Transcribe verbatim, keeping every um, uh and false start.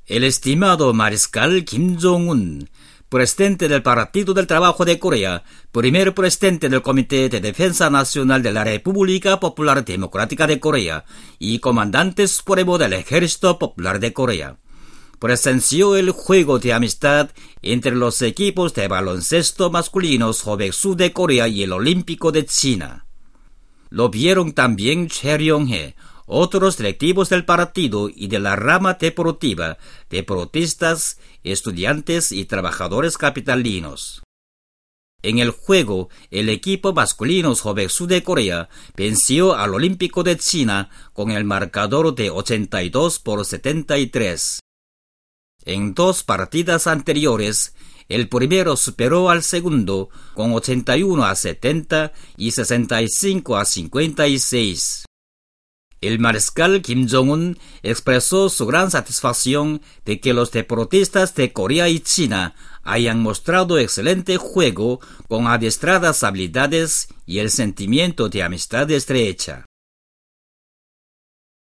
El estimado mariscal Kim Jong-un, presidente del Partido del Trabajo de Corea, primer presidente del Comité de Defensa Nacional de la República Popular Democrática de Corea y comandante supremo del Ejército Popular de Corea, presenció el juego de amistad entre los equipos de baloncesto masculinos Joveksú de Corea y el Olímpico de China. Lo vieron también Choi Ryong-hae, otros directivos del partido y de la rama deportiva, deportistas, estudiantes y trabajadores capitalinos. En el juego, el equipo masculino Joveksú de Corea venció al Olímpico de China con el marcador de ochenta y dos por setenta y tres. En dos partidas anteriores, el primero superó al segundo con ochenta y uno a setenta y sesenta y cinco a cincuenta y seis. El mariscal Kim Jong-un expresó su gran satisfacción de que los deportistas de Corea y China hayan mostrado excelente juego con adiestradas habilidades y el sentimiento de amistad estrecha.